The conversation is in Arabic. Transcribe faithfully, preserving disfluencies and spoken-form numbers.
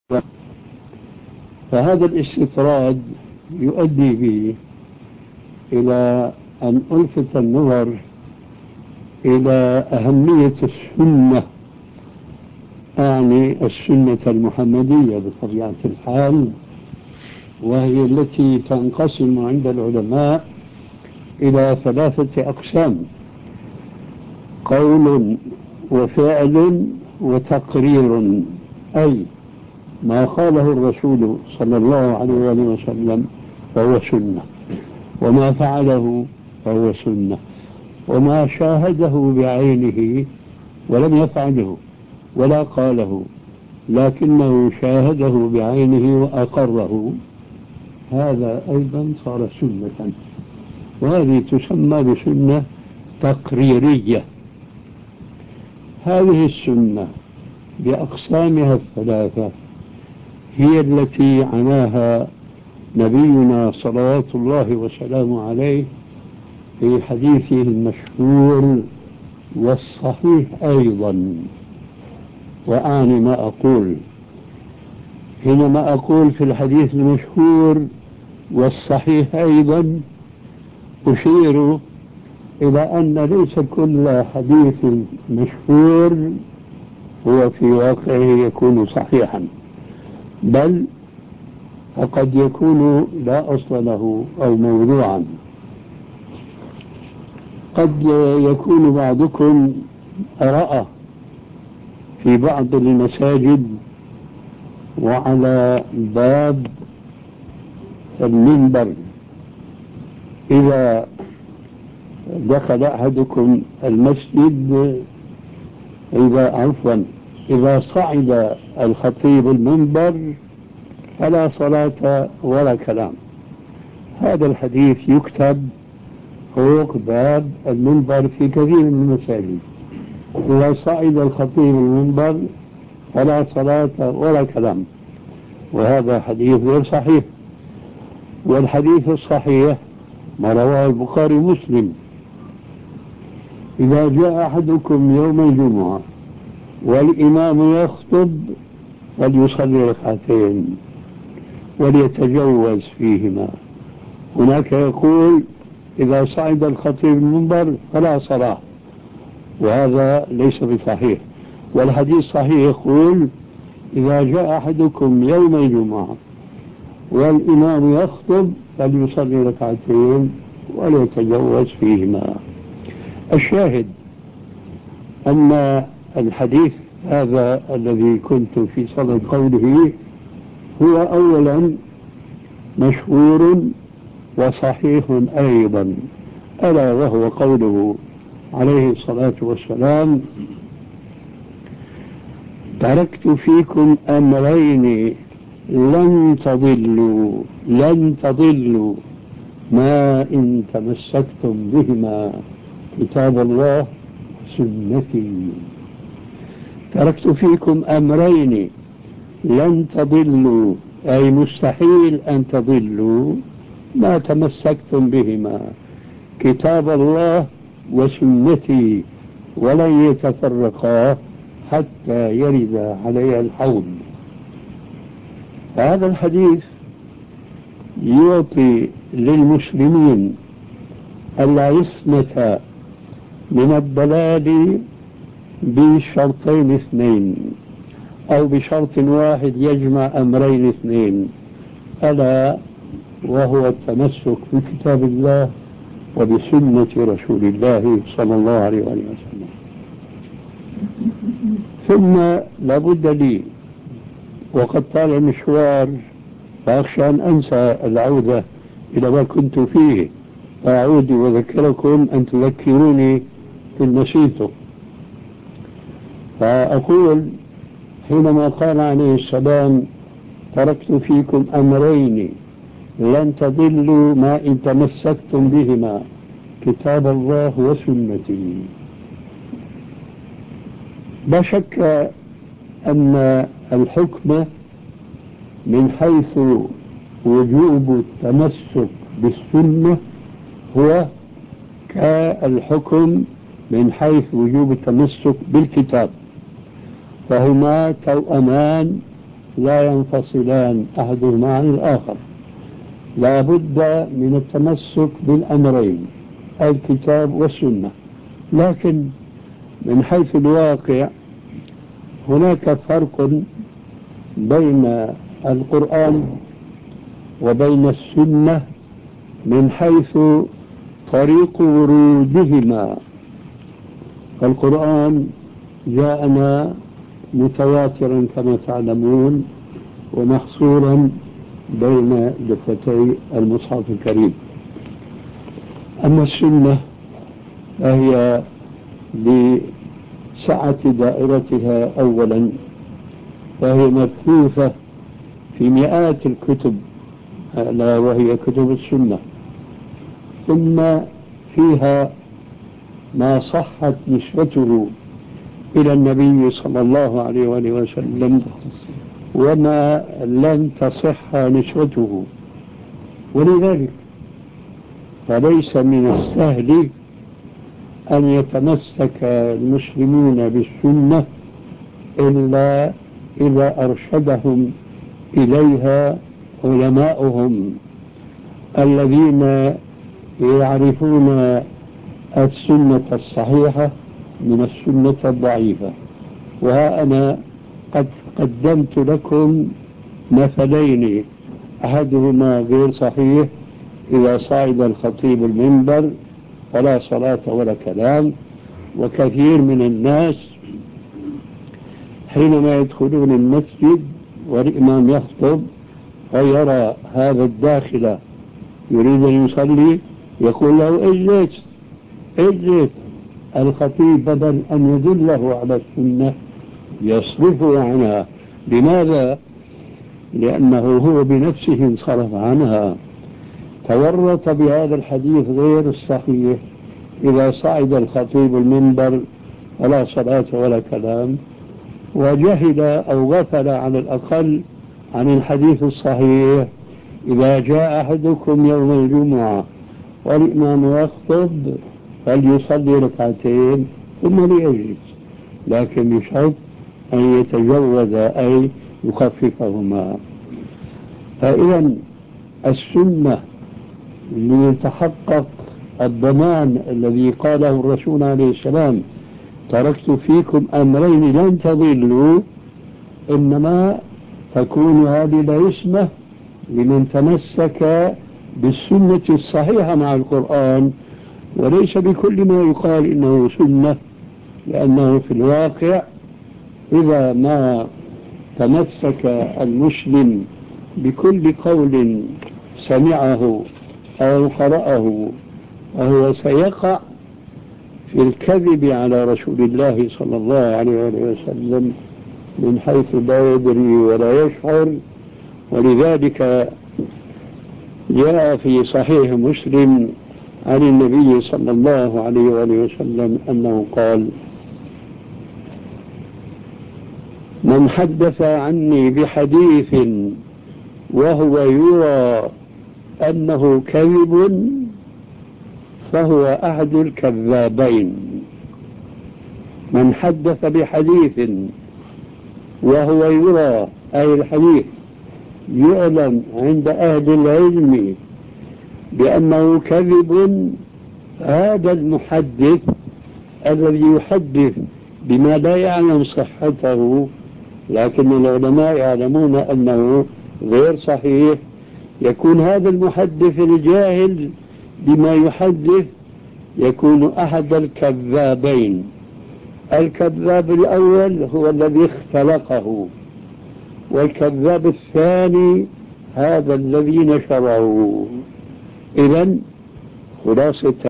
فهذا الاستطراد يؤدي بي إلى أن ألفت النظر إلى أهمية السنة، أعني السنة المحمدية بطبيعة الحال، وهي التي تنقسم عند العلماء إلى ثلاثة أقسام: قول وفعل وتقرير، أي ما قاله الرسول صلى الله عليه وسلم فهو سنة، وما فعله فهو سنة، وما شاهده بعينه ولم يفعله ولا قاله لكنه شاهده بعينه وأقره، هذا أيضا صار سنة، وهذه تسمى بسنة تقريرية. هذه السنة بأقسامها الثلاثة هي التي عناها نبينا صلوات الله وسلامه عليه في حديثه المشهور والصحيح أيضا. وأعني ما أقول حينما أقول في الحديث المشهور والصحيح أيضا، أشير إلى أن ليس كل حديث مشهور هو في واقعه يكون صحيحا، بل فقد يكون لا أصل له أو موضوعا. قد يكون بعضكم رأى في بعض المساجد وعلى باب المنبر إذا دخل أحدكم المسجد، إذا عفوا إذا صعد الخطيب المنبر فلا صلاة ولا كلام. هذا الحديث يكتب فوق باب المنبر في كثير من المساجد: إذا صعد الخطيب المنبر فلا صلاة ولا كلام. وهذا حديث غير صحيح. والحديث الصحيح ما رواه البخاري ومسلم: إذا جاء أحدكم يوم الجمعة والإمام يخطب فليصلي ركعتين وليتجوز فيهما. هناك يقول إذا صعد الخطيب المنبر فلا صلاة، وهذا ليس بصحيح. والحديث صحيح يقول: إذا جاء أحدكم يوم الجمعة والإمام يخطب فليصلي ركعتين وليتجوز فيهما. الشاهد أن الحديث هذا الذي كنت في صدد قوله هو أولا مشهور وصحيح أيضا، ألا وهو قوله عليه الصلاة والسلام: تركت فيكم أمرين لن تضلوا لن تضلوا ما إن تمسكتم بهما، كتاب الله سنتي. تركت فيكم أمرين لن تضلوا، أي مستحيل أن تضلوا ما تمسكتم بهما، كتاب الله وسنتي، ولن يتفرقا حتى يرد علي الحوض. هذا الحديث يعطي للمسلمين العصمة من الضلال بشرطين اثنين، أو بشرط واحد يجمع أمرين اثنين، ألا وهو التمسك بكتاب الله وبسنة رسول الله صلى الله عليه وسلم. ثم لابد لي، وقد طال المشوار فأخشى أن أنسى العودة إلى ما كنت فيه، فأعود وذكركم أن تذكروني في نسيته. فأقول حينما قال عليه السلام: تركت فيكم أمرين لن تضلوا ما إن تمسكتم بهما، كتاب الله وسنتي. لا شك أن الحكم من حيث وجوب التمسك بالسنة هو كالحكم من حيث وجوب التمسك بالكتاب، فهما توأمان لا ينفصلان أحدهما عن الآخر، لا بد من التمسك بالأمرين الكتاب والسنة. لكن من حيث الواقع هناك فرق بين القرآن وبين السنة من حيث طريق ورودهما. القرآن جاءنا متواترا كما تعلمون ومحصورا بين دفتي المصحف الكريم. أما السنة فهي لسعة دائرتها أولا، فهي مبثوثة في مئات الكتب ألا وهي كتب السنة، ثم فيها ما صحت نسبته إلى النبي صلى الله عليه وآله وسلم وما لم تصح نسبته. ولذلك فليس من السهل أن يتمسك المسلمون بالسنة إلا إذا أرشدهم إليها علماؤهم الذين يعرفون السنة الصحيحة من السنة الضعيفة. وها أنا قد قدمت لكم مثلين، أحدهما غير صحيح إذا صعد الخطيب المنبر فلا صلاة ولا كلام، وكثير من الناس حينما يدخلون المسجد والإمام يخطب ويرى هذا الداخل يريد أن يصلي يقول له اجلس اجلس. الخطيب بدل أن يدله على السنة يصرفه عنها. لماذا؟ لأنه هو بنفسه انصرف عنها، تورط بهذا الحديث غير الصحيح إذا صعد الخطيب المنبر ولا صلاة ولا كلام، وجهل أو غفل على الأقل عن الحديث الصحيح إذا جاء أحدكم يوم الجمعة والإمام يخطب فليصلي ركعتين ثم ليجلس، لكن بشرط أن يتجوز أي يخففهما. فإذا السنة ليتحقق الضمان الذي قاله الرسول عليه السلام تركت فيكم أمرين لن تضلوا، إنما تكون هذه العصمة لمن تمسك بالسنة الصحيحة مع القرآن، وليس بكل ما يقال إنه سنة، لأنه في الواقع إذا ما تمسك المسلم بكل قول سمعه أو قرأه فهو سيقع في الكذب على رسول الله صلى الله عليه وسلم من حيث لا يدري ولا يشعر. ولذلك جاء في صحيح مسلم عن النبي صلى الله عليه وسلم أنه قال: من حدث عني بحديث وهو يرى أنه كذب فهو أحد الكذابين. من حدث بحديث وهو يرى أي الحديث يعلم عند أهل العلم بأنه كذب، هذا المحدث الذي يحدث بما لا يعلم صحته لكن العلماء يعلمون أنه غير صحيح، يكون هذا المحدث الجاهل بما يحدث يكون أحد الكذابين. الكذاب الأول هو الذي اختلقه، والكذاب الثاني هذا الذي نشره. إذن خلاصة